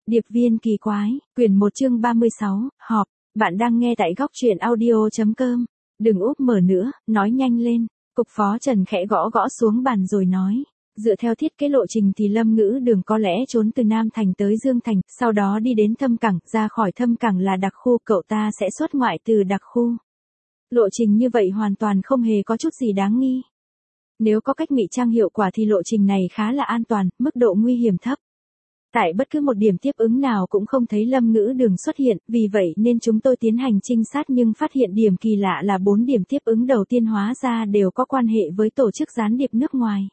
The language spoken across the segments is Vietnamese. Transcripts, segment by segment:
Điệp viên kỳ quái, quyển 1 chương 36, họp, bạn đang nghe tại góc truyện audio.com. Đừng úp mở nữa, nói nhanh lên. Cục phó Trần khẽ gõ gõ xuống bàn rồi nói. Dựa theo thiết kế lộ trình thì Lâm Ngữ Đường có lẽ trốn từ Nam Thành tới Dương Thành, sau đó đi đến Thâm Cảng, ra khỏi Thâm Cảng là đặc khu, cậu ta sẽ xuất ngoại từ đặc khu. Lộ trình như vậy hoàn toàn không hề có chút gì đáng nghi. Nếu có cách ngụy trang hiệu quả thì lộ trình này khá là an toàn, mức độ nguy hiểm thấp. Tại bất cứ một điểm tiếp ứng nào cũng không thấy Lâm Ngữ Đường xuất hiện, vì vậy nên chúng tôi tiến hành trinh sát nhưng phát hiện điểm kỳ lạ là 4 điểm tiếp ứng đầu tiên hóa ra đều có quan hệ với tổ chức gián điệp nước ngoài.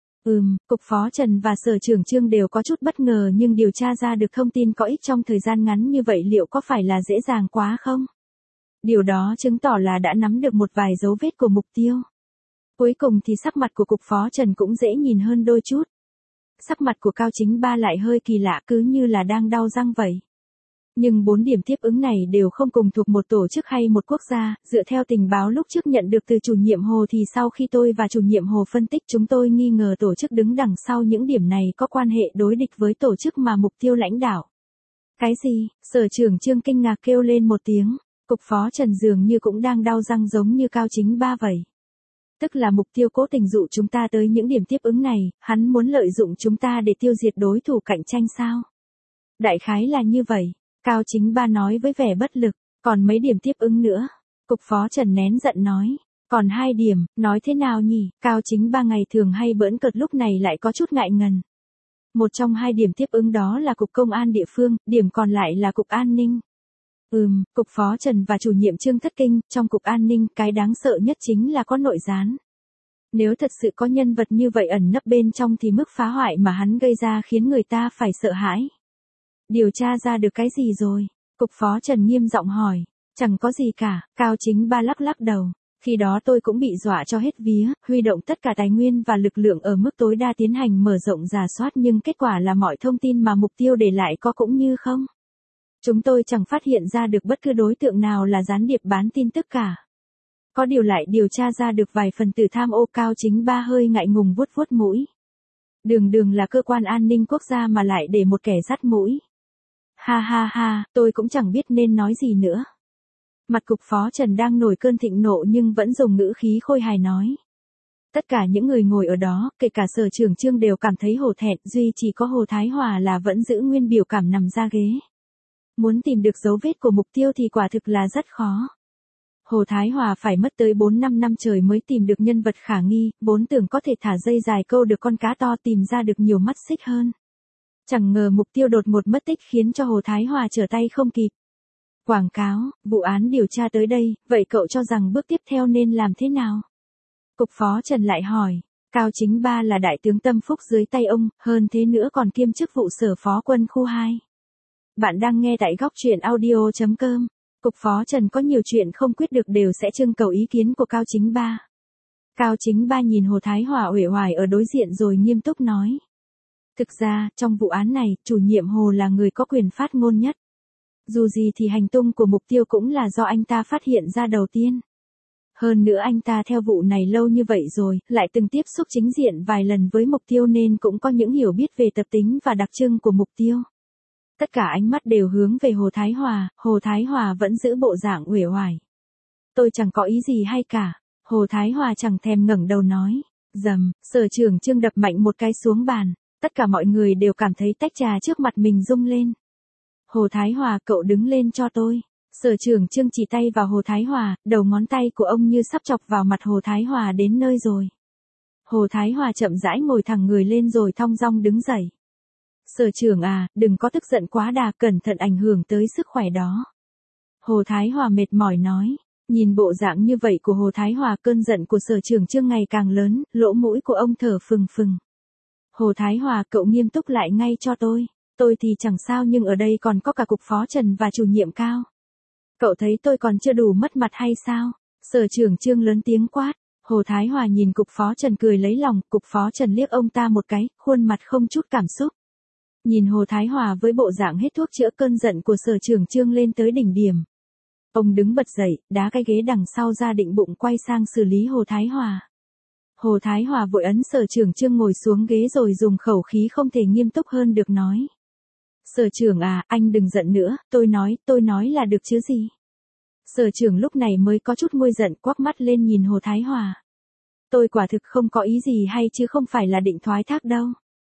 Cục phó Trần và Sở trưởng Trương đều có chút bất ngờ nhưng điều tra ra được thông tin có ích trong thời gian ngắn như vậy liệu có phải là dễ dàng quá không? Điều đó chứng tỏ là đã nắm được một vài dấu vết của mục tiêu. Cuối cùng thì sắc mặt của cục phó Trần cũng dễ nhìn hơn đôi chút. Sắc mặt của Cao Chính Ba lại hơi kỳ lạ cứ như là đang đau răng vậy. Nhưng 4 điểm tiếp ứng này đều không cùng thuộc một tổ chức hay một quốc gia, dựa theo tình báo lúc trước nhận được từ chủ nhiệm Hồ thì sau khi tôi và chủ nhiệm Hồ phân tích chúng tôi nghi ngờ tổ chức đứng đằng sau những điểm này có quan hệ đối địch với tổ chức mà mục tiêu lãnh đạo. Cái gì? Sở trưởng Trương kinh ngạc kêu lên một tiếng, cục phó Trần dường như cũng đang đau răng giống như Cao Chính Ba vậy. Tức là mục tiêu cố tình dụ chúng ta tới những điểm tiếp ứng này, hắn muốn lợi dụng chúng ta để tiêu diệt đối thủ cạnh tranh sao? Đại khái là như vậy, Cao Chính Ba nói với vẻ bất lực, còn mấy điểm tiếp ứng nữa? Cục phó Trần nén giận nói, còn 2 điểm, nói thế nào nhỉ? Cao Chính Ba ngày thường hay bỡn cợt lúc này lại có chút ngại ngần. Một trong 2 điểm tiếp ứng đó là cục công an địa phương, điểm còn lại là cục an ninh. Cục phó Trần và chủ nhiệm Trương thất kinh, trong cục an ninh cái đáng sợ nhất chính là có nội gián. Nếu thật sự có nhân vật như vậy ẩn nấp bên trong thì mức phá hoại mà hắn gây ra khiến người ta phải sợ hãi. Điều tra ra được cái gì rồi? Cục phó Trần nghiêm giọng hỏi. Chẳng có gì cả, Cao Chính Ba lắc lắc đầu. Khi đó tôi cũng bị dọa cho hết vía, huy động tất cả tài nguyên và lực lượng ở mức tối đa tiến hành mở rộng rà soát nhưng kết quả là mọi thông tin mà mục tiêu để lại có cũng như không. Chúng tôi chẳng phát hiện ra được bất cứ đối tượng nào là gián điệp bán tin tức cả. Có điều lại điều tra ra được vài phần tử tham ô. Cao Chính Ba hơi ngại ngùng vuốt vuốt mũi. Đường là cơ quan an ninh quốc gia mà lại để một kẻ dắt mũi. Ha ha ha, tôi cũng chẳng biết nên nói gì nữa. Mặt cục phó Trần đang nổi cơn thịnh nộ nhưng vẫn dùng ngữ khí khôi hài nói. Tất cả những người ngồi ở đó, kể cả Sở trưởng Trương đều cảm thấy hổ thẹn, duy chỉ có Hồ Thái Hòa là vẫn giữ nguyên biểu cảm nằm ra ghế. Muốn tìm được dấu vết của mục tiêu thì quả thực là rất khó. Hồ Thái Hòa phải mất tới 4-5 năm trời mới tìm được nhân vật khả nghi, vốn tưởng có thể thả dây dài câu được con cá to tìm ra được nhiều mắt xích hơn. Chẳng ngờ mục tiêu đột ngột mất tích khiến cho Hồ Thái Hòa trở tay không kịp. Quảng cáo, vụ án điều tra tới đây, vậy cậu cho rằng bước tiếp theo nên làm thế nào? Cục phó Trần lại hỏi, Cao Chính Ba là đại tướng tâm phúc dưới tay ông, hơn thế nữa còn kiêm chức vụ sở phó quân khu 2. Bạn đang nghe tại góc truyện audio.com. Cục phó Trần có nhiều chuyện không quyết được đều sẽ trưng cầu ý kiến của Cao Chính Ba. Cao Chính Ba nhìn Hồ Thái Hòa uể oải ở đối diện rồi nghiêm túc nói. Thực ra, trong vụ án này, chủ nhiệm Hồ là người có quyền phát ngôn nhất. Dù gì thì hành tung của mục tiêu cũng là do anh ta phát hiện ra đầu tiên. Hơn nữa anh ta theo vụ này lâu như vậy rồi, lại từng tiếp xúc chính diện vài lần với mục tiêu nên cũng có những hiểu biết về tập tính và đặc trưng của mục tiêu. Tất cả ánh mắt đều hướng về Hồ Thái Hòa vẫn giữ bộ dạng uể oải. Tôi chẳng có ý gì hay cả, Hồ Thái Hòa chẳng thèm ngẩng đầu nói. Dầm, Sở trưởng Trương đập mạnh một cái xuống bàn, tất cả mọi người đều cảm thấy tách trà trước mặt mình rung lên. Hồ Thái Hòa, cậu đứng lên cho tôi. Sở trưởng Trương chỉ tay vào Hồ Thái Hòa, đầu ngón tay của ông như sắp chọc vào mặt Hồ Thái Hòa đến nơi rồi. Hồ Thái Hòa chậm rãi ngồi thẳng người lên rồi thong dong đứng dậy. Sở trưởng à, đừng có tức giận quá đà, cẩn thận ảnh hưởng tới sức khỏe đó. Hồ Thái Hòa mệt mỏi nói, nhìn bộ dạng như vậy của Hồ Thái Hòa cơn giận của Sở trưởng Trương ngày càng lớn, lỗ mũi của ông thở phừng phừng. Hồ Thái Hòa, cậu nghiêm túc lại ngay cho tôi thì chẳng sao nhưng ở đây còn có cả cục phó Trần và chủ nhiệm Cao. Cậu thấy tôi còn chưa đủ mất mặt hay sao? Sở trưởng Trương lớn tiếng quát. Hồ Thái Hòa nhìn cục phó Trần cười lấy lòng, cục phó Trần liếc ông ta một cái, khuôn mặt không chút cảm xúc. Nhìn Hồ Thái Hòa với bộ dạng hết thuốc chữa cơn giận của Sở trưởng Trương lên tới đỉnh điểm. Ông đứng bật dậy, đá cái ghế đằng sau ra định bụng quay sang xử lý Hồ Thái Hòa. Hồ Thái Hòa vội ấn Sở trưởng Trương ngồi xuống ghế rồi dùng khẩu khí không thể nghiêm túc hơn được nói. Sở trưởng à, anh đừng giận nữa, tôi nói là được chứ gì. Sở trưởng lúc này mới có chút nguôi giận quắc mắt lên nhìn Hồ Thái Hòa. Tôi quả thực không có ý gì hay chứ không phải là định thoái thác đâu.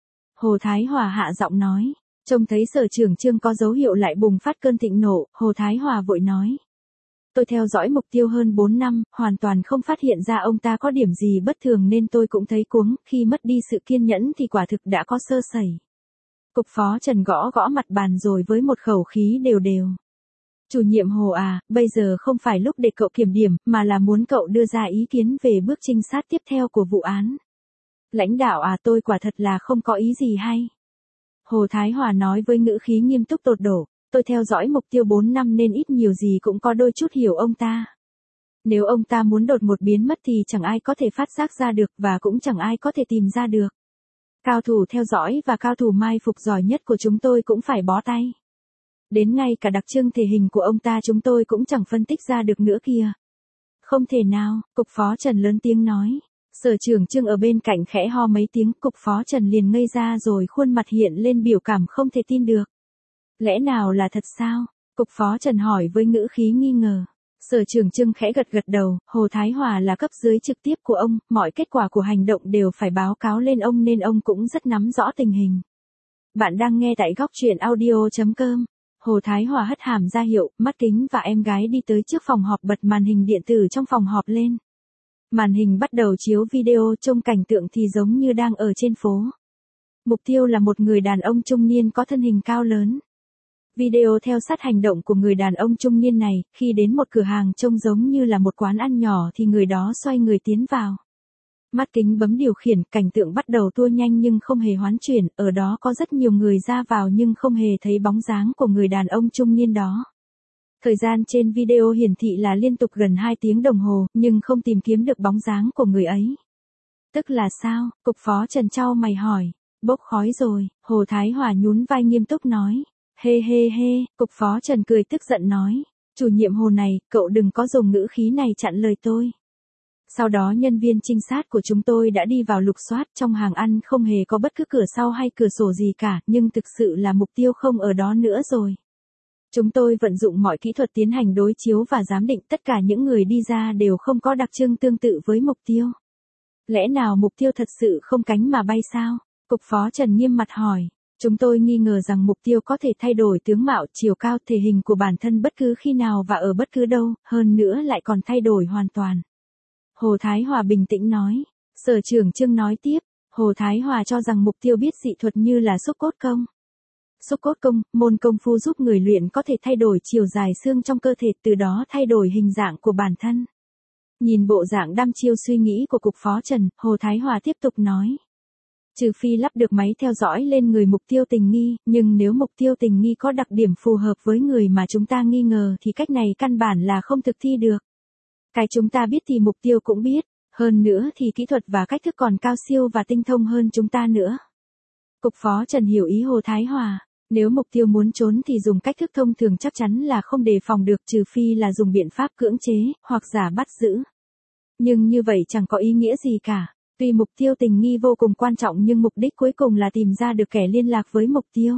Hồ Thái Hòa hạ giọng nói. Trông thấy sở trưởng Trương có dấu hiệu lại bùng phát cơn thịnh nộ, Hồ Thái Hòa vội nói. Tôi theo dõi Mục Tiêu hơn 4 năm, hoàn toàn không phát hiện ra ông ta có điểm gì bất thường nên tôi cũng thấy cuống, khi mất đi sự kiên nhẫn thì quả thực đã có sơ sẩy. Cục phó Trần gõ gõ mặt bàn rồi với một khẩu khí đều đều. Chủ nhiệm Hồ à, bây giờ không phải lúc để cậu kiểm điểm, mà là muốn cậu đưa ra ý kiến về bước trinh sát tiếp theo của vụ án. Lãnh đạo à, tôi quả thật là không có ý gì hay. Hồ Thái Hòa nói với ngữ khí nghiêm túc tột đổ, tôi theo dõi Mục Tiêu 4 năm nên ít nhiều gì cũng có đôi chút hiểu ông ta. Nếu ông ta muốn đột ngột biến mất thì chẳng ai có thể phát giác ra được và cũng chẳng ai có thể tìm ra được. Cao thủ theo dõi và cao thủ mai phục giỏi nhất của chúng tôi cũng phải bó tay. Đến ngay cả đặc trưng thể hình của ông ta chúng tôi cũng chẳng phân tích ra được nữa kìa. Không thể nào, cục phó Trần lớn tiếng nói. Sở trưởng Trương ở bên cạnh khẽ ho mấy tiếng, cục phó Trần liền ngây ra rồi khuôn mặt hiện lên biểu cảm không thể tin được. Lẽ nào là thật sao? Cục phó Trần hỏi với ngữ khí nghi ngờ. Sở trưởng Trương khẽ gật gật đầu, Hồ Thái Hòa là cấp dưới trực tiếp của ông, mọi kết quả của hành động đều phải báo cáo lên ông nên ông cũng rất nắm rõ tình hình. Bạn đang nghe tại góc truyện audio.com. Hồ Thái Hòa hất hàm ra hiệu, mắt kính và em gái đi tới trước phòng họp bật màn hình điện tử trong phòng họp lên. Màn hình bắt đầu chiếu video trông cảnh tượng thì giống như đang ở trên phố. Mục tiêu là một người đàn ông trung niên có thân hình cao lớn. Video theo sát hành động của người đàn ông trung niên này, khi đến một cửa hàng trông giống như là một quán ăn nhỏ thì người đó xoay người tiến vào. Mắt kính bấm điều khiển, cảnh tượng bắt đầu tua nhanh nhưng không hề hoán chuyển, ở đó có rất nhiều người ra vào nhưng không hề thấy bóng dáng của người đàn ông trung niên đó. Thời gian trên video hiển thị là liên tục gần 2 tiếng đồng hồ, nhưng không tìm kiếm được bóng dáng của người ấy. Tức là sao? Cục phó Trần chau mày hỏi. Bốc khói rồi, Hồ Thái Hòa nhún vai nghiêm túc nói. Hê hê hê, cục phó Trần cười tức giận nói. Chủ nhiệm Hồ này, cậu đừng có dùng ngữ khí này chặn lời tôi. Sau đó nhân viên trinh sát của chúng tôi đã đi vào lục soát, trong hàng ăn không hề có bất cứ cửa sau hay cửa sổ gì cả, nhưng thực sự là Mục Tiêu không ở đó nữa rồi. Chúng tôi vận dụng mọi kỹ thuật tiến hành đối chiếu và giám định, tất cả những người đi ra đều không có đặc trưng tương tự với Mục Tiêu. Lẽ nào Mục Tiêu thật sự không cánh mà bay sao? Cục phó Trần nghiêm mặt hỏi. Chúng tôi nghi ngờ rằng Mục Tiêu có thể thay đổi tướng mạo, chiều cao, thể hình của bản thân bất cứ khi nào và ở bất cứ đâu, hơn nữa lại còn thay đổi hoàn toàn. Hồ Thái Hòa bình tĩnh nói. Sở trưởng Trương nói tiếp. Hồ Thái Hòa cho rằng Mục Tiêu biết dị thuật như là xúc cốt công. Xúc cốt công, môn công phu giúp người luyện có thể thay đổi chiều dài xương trong cơ thể, từ đó thay đổi hình dạng của bản thân. Nhìn bộ dạng đăm chiêu suy nghĩ của cục phó Trần, Hồ Thái Hòa tiếp tục nói. Trừ phi lắp được máy theo dõi lên người Mục Tiêu tình nghi, nhưng nếu Mục Tiêu tình nghi có đặc điểm phù hợp với người mà chúng ta nghi ngờ thì cách này căn bản là không thực thi được. Cái chúng ta biết thì Mục Tiêu cũng biết, hơn nữa thì kỹ thuật và cách thức còn cao siêu và tinh thông hơn chúng ta nữa. Cục phó Trần hiểu ý Hồ Thái Hòa. Nếu Mục Tiêu muốn trốn thì dùng cách thức thông thường chắc chắn là không đề phòng được, trừ phi là dùng biện pháp cưỡng chế, hoặc giả bắt giữ. Nhưng như vậy chẳng có ý nghĩa gì cả. Tuy Mục Tiêu tình nghi vô cùng quan trọng nhưng mục đích cuối cùng là tìm ra được kẻ liên lạc với Mục Tiêu.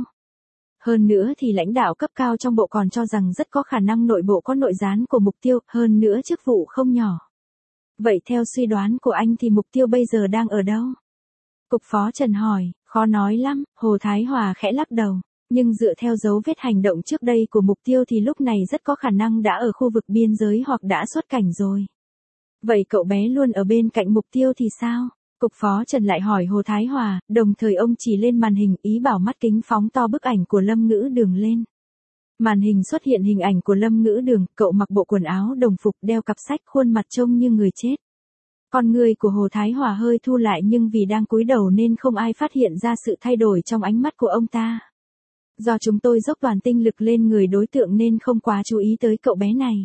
Hơn nữa thì lãnh đạo cấp cao trong bộ còn cho rằng rất có khả năng nội bộ có nội gián của Mục Tiêu, hơn nữa chức vụ không nhỏ. Vậy theo suy đoán của anh thì Mục Tiêu bây giờ đang ở đâu? Cục phó Trần hỏi. Khó nói lắm, Hồ Thái Hòa khẽ lắc đầu. Nhưng dựa theo dấu vết hành động trước đây của Mục Tiêu thì lúc này rất có khả năng đã ở khu vực biên giới hoặc đã xuất cảnh rồi. Vậy cậu bé luôn ở bên cạnh Mục Tiêu thì sao? Cục phó Trần lại hỏi Hồ Thái Hòa, đồng thời ông chỉ lên màn hình, ý bảo mắt kính phóng to bức ảnh của Lâm Ngữ Đường lên. Màn hình xuất hiện hình ảnh của Lâm Ngữ Đường, cậu mặc bộ quần áo đồng phục, đeo cặp sách, khuôn mặt trông như người chết. Con người của Hồ Thái Hòa hơi thu lại nhưng vì đang cúi đầu nên không ai phát hiện ra sự thay đổi trong ánh mắt của ông ta. Do chúng tôi dốc toàn tinh lực lên người đối tượng nên không quá chú ý tới cậu bé này.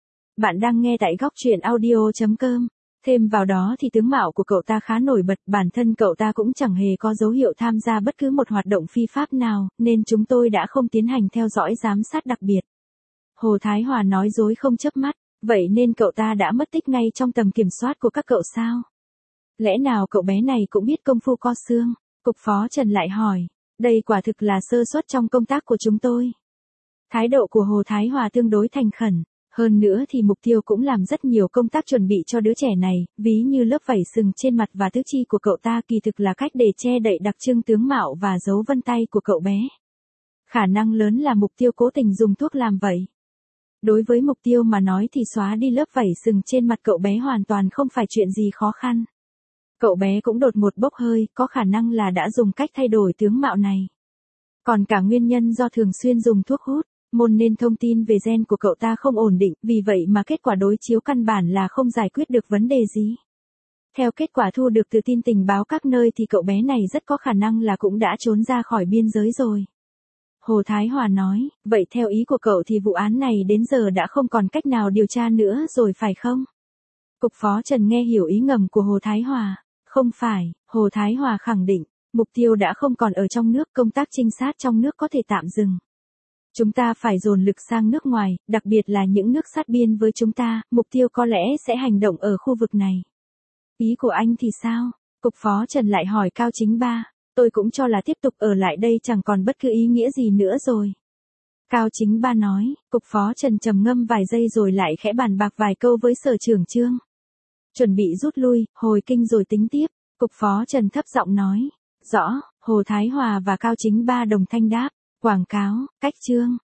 Bạn đang nghe tại góc truyện audio.com. Thêm vào đó thì tướng mạo của cậu ta khá nổi bật, bản thân cậu ta cũng chẳng hề có dấu hiệu tham gia bất cứ một hoạt động phi pháp nào, nên chúng tôi đã không tiến hành theo dõi giám sát đặc biệt. Hồ Thái Hòa nói dối không chớp mắt, vậy nên cậu ta đã mất tích ngay trong tầm kiểm soát của các cậu sao? Lẽ nào cậu bé này cũng biết công phu co xương? Cục phó Trần lại hỏi. Đây quả thực là sơ suất trong công tác của chúng tôi. Thái độ của Hồ Thái Hòa tương đối thành khẩn. Hơn nữa thì mục tiêu cũng làm rất nhiều công tác chuẩn bị cho đứa trẻ này, ví như lớp vảy sừng trên mặt và tứ chi của cậu ta kỳ thực là cách để che đậy đặc trưng tướng mạo và dấu vân tay của cậu bé. Khả năng lớn là mục tiêu cố tình dùng thuốc làm vậy. Đối với mục tiêu mà nói thì xóa đi lớp vảy sừng trên mặt cậu bé hoàn toàn không phải chuyện gì khó khăn. Cậu bé cũng đột ngột bốc hơi, có khả năng là đã dùng cách thay đổi tướng mạo này. Còn cả nguyên nhân do thường xuyên dùng thuốc hút, môn nên thông tin về gen của cậu ta không ổn định, vì vậy mà kết quả đối chiếu căn bản là không giải quyết được vấn đề gì. Theo kết quả thu được từ tin tình báo các nơi thì cậu bé này rất có khả năng là cũng đã trốn ra khỏi biên giới rồi. Hồ Thái Hòa nói, vậy theo ý của cậu thì vụ án này đến giờ đã không còn cách nào điều tra nữa rồi phải không? Cục phó Trần nghe hiểu ý ngầm của Hồ Thái Hòa. Không phải, Hồ Thái Hòa khẳng định, mục tiêu đã không còn ở trong nước, công tác trinh sát trong nước có thể tạm dừng. Chúng ta phải dồn lực sang nước ngoài, đặc biệt là những nước sát biên với chúng ta, mục tiêu có lẽ sẽ hành động ở khu vực này. Ý của anh thì sao? Cục phó Trần lại hỏi Cao Chính Ba. Tôi cũng cho là tiếp tục ở lại đây chẳng còn bất cứ ý nghĩa gì nữa rồi. Cao Chính Ba nói, cục phó Trần trầm ngâm vài giây rồi lại khẽ bàn bạc vài câu với sở trưởng Trương. Chuẩn bị rút lui, hồi kinh rồi tính tiếp, cục phó Trần thấp giọng nói. Rõ, Hồ Thái Hòa và Cao Chính Ba đồng thanh đáp. Quảng cáo, cách Trương.